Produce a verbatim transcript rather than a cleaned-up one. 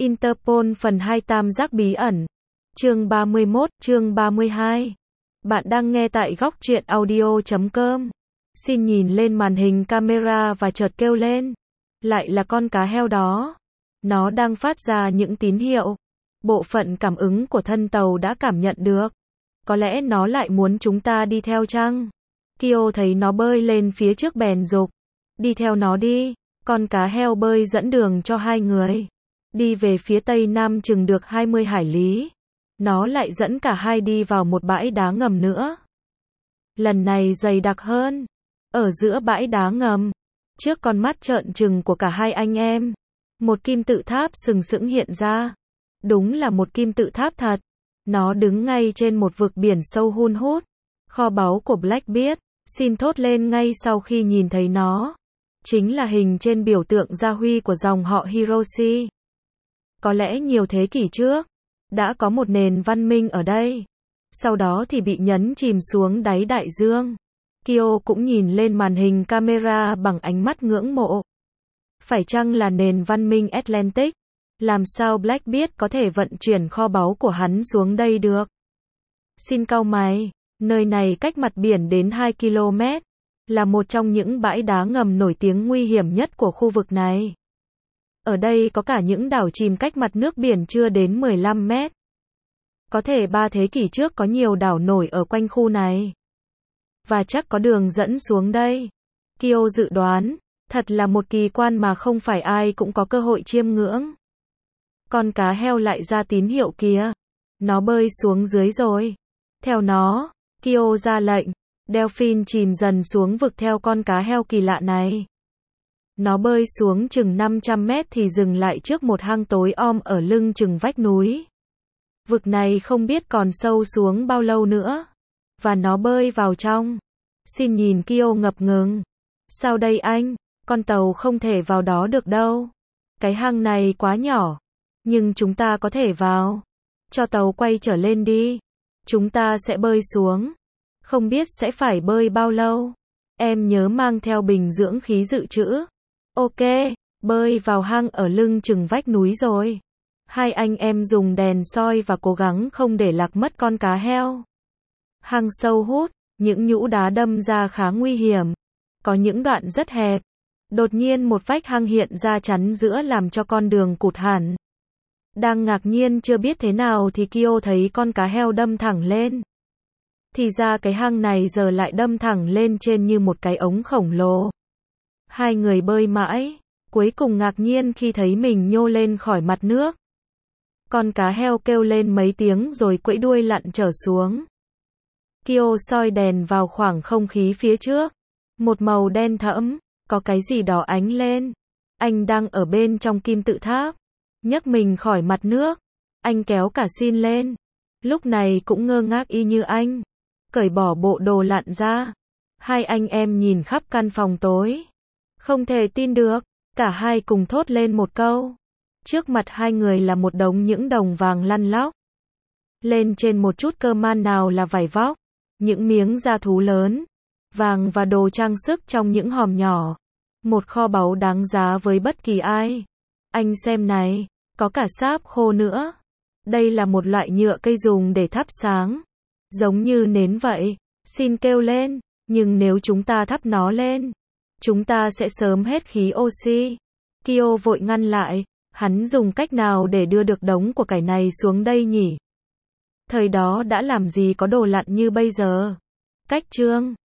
Interpol phần hai Tam giác bí ẩn. Chương ba mươi mốt, chương ba mươi hai. Bạn đang nghe tại góc truyện audio chấm com. Xin nhìn lên màn hình camera và chợt kêu lên. Lại là con cá heo đó. Nó đang phát ra những tín hiệu. Bộ phận cảm ứng của thân tàu đã cảm nhận được. Có lẽ nó lại muốn chúng ta đi theo chăng? Kyo thấy nó bơi lên phía trước bèn giục. Đi theo nó đi. Con cá heo bơi dẫn đường cho hai người. Đi về phía tây nam chừng được hai mươi hải lý. Nó lại dẫn cả hai đi vào một bãi đá ngầm nữa. Lần này dày đặc hơn. Ở giữa bãi đá ngầm, trước con mắt trợn trừng của cả hai anh em, một kim tự tháp sừng sững hiện ra. Đúng là một kim tự tháp thật. Nó đứng ngay trên một vực biển sâu hun hút. Kho báu của Blackbeard, xin thốt lên ngay sau khi nhìn thấy nó. Chính là hình trên biểu tượng gia huy của dòng họ Hiroshi. Có lẽ nhiều thế kỷ trước, đã có một nền văn minh ở đây. Sau đó thì bị nhấn chìm xuống đáy đại dương. Kyo cũng nhìn lên màn hình camera bằng ánh mắt ngưỡng mộ. Phải chăng là nền văn minh Atlantic? Làm sao Blackbeard có thể vận chuyển kho báu của hắn xuống đây được? Xin cau mày, nơi này cách mặt biển đến hai ki lô mét, là một trong những bãi đá ngầm nổi tiếng nguy hiểm nhất của khu vực này. Ở đây có cả những đảo chìm cách mặt nước biển chưa đến mười lăm mét. Có thể ba thế kỷ trước có nhiều đảo nổi ở quanh khu này. Và chắc có đường dẫn xuống đây. Kyo dự đoán, thật là một kỳ quan mà không phải ai cũng có cơ hội chiêm ngưỡng. Con cá heo lại ra tín hiệu kìa. Nó bơi xuống dưới rồi. Theo nó, Kyo ra lệnh. Delphin chìm dần xuống vực theo con cá heo kỳ lạ này. Nó bơi xuống chừng năm trăm mét thì dừng lại trước một hang tối om ở lưng chừng vách núi. Vực này không biết còn sâu xuống bao lâu nữa. Và nó bơi vào trong. Xin nhìn Kyo ngập ngừng. Sao đây anh? Con tàu không thể vào đó được đâu. Cái hang này quá nhỏ. Nhưng chúng ta có thể vào. Cho tàu quay trở lên đi. Chúng ta sẽ bơi xuống. Không biết sẽ phải bơi bao lâu. Em nhớ mang theo bình dưỡng khí dự trữ. Ok, bơi vào hang ở lưng chừng vách núi rồi. Hai anh em dùng đèn soi và cố gắng không để lạc mất con cá heo. Hang sâu hút, những nhũ đá đâm ra khá nguy hiểm. Có những đoạn rất hẹp. Đột nhiên một vách hang hiện ra chắn giữa làm cho con đường cụt hẳn. Đang ngạc nhiên chưa biết thế nào thì Kyo thấy con cá heo đâm thẳng lên. Thì ra cái hang này giờ lại đâm thẳng lên trên như một cái ống khổng lồ. Hai người bơi mãi, cuối cùng ngạc nhiên khi thấy mình nhô lên khỏi mặt nước. Con cá heo kêu lên mấy tiếng rồi quẫy đuôi lặn trở xuống. Kyo soi đèn vào khoảng không khí phía trước. Một màu đen thẫm, có cái gì đó ánh lên. Anh đang ở bên trong kim tự tháp. Nhấc mình khỏi mặt nước. Anh kéo cả xin lên. Lúc này cũng ngơ ngác y như anh. Cởi bỏ bộ đồ lặn ra. Hai anh em nhìn khắp căn phòng tối. Không thể tin được. Cả hai cùng thốt lên một câu. Trước mặt hai người là một đống những đồng vàng lăn lóc. Lên trên một chút cơ man nào là vải vóc. Những miếng da thú lớn. Vàng và đồ trang sức trong những hòm nhỏ. Một kho báu đáng giá với bất kỳ ai. Anh xem này, có cả sáp khô nữa. Đây là một loại nhựa cây dùng để thắp sáng. Giống như nến vậy. Xin kêu lên, nhưng nếu chúng ta thắp nó lên, chúng ta sẽ sớm hết khí oxy. Kyo vội ngăn lại. Hắn dùng cách nào để đưa được đống của cải này xuống đây nhỉ? Thời đó đã làm gì có đồ lặn như bây giờ? Cách chương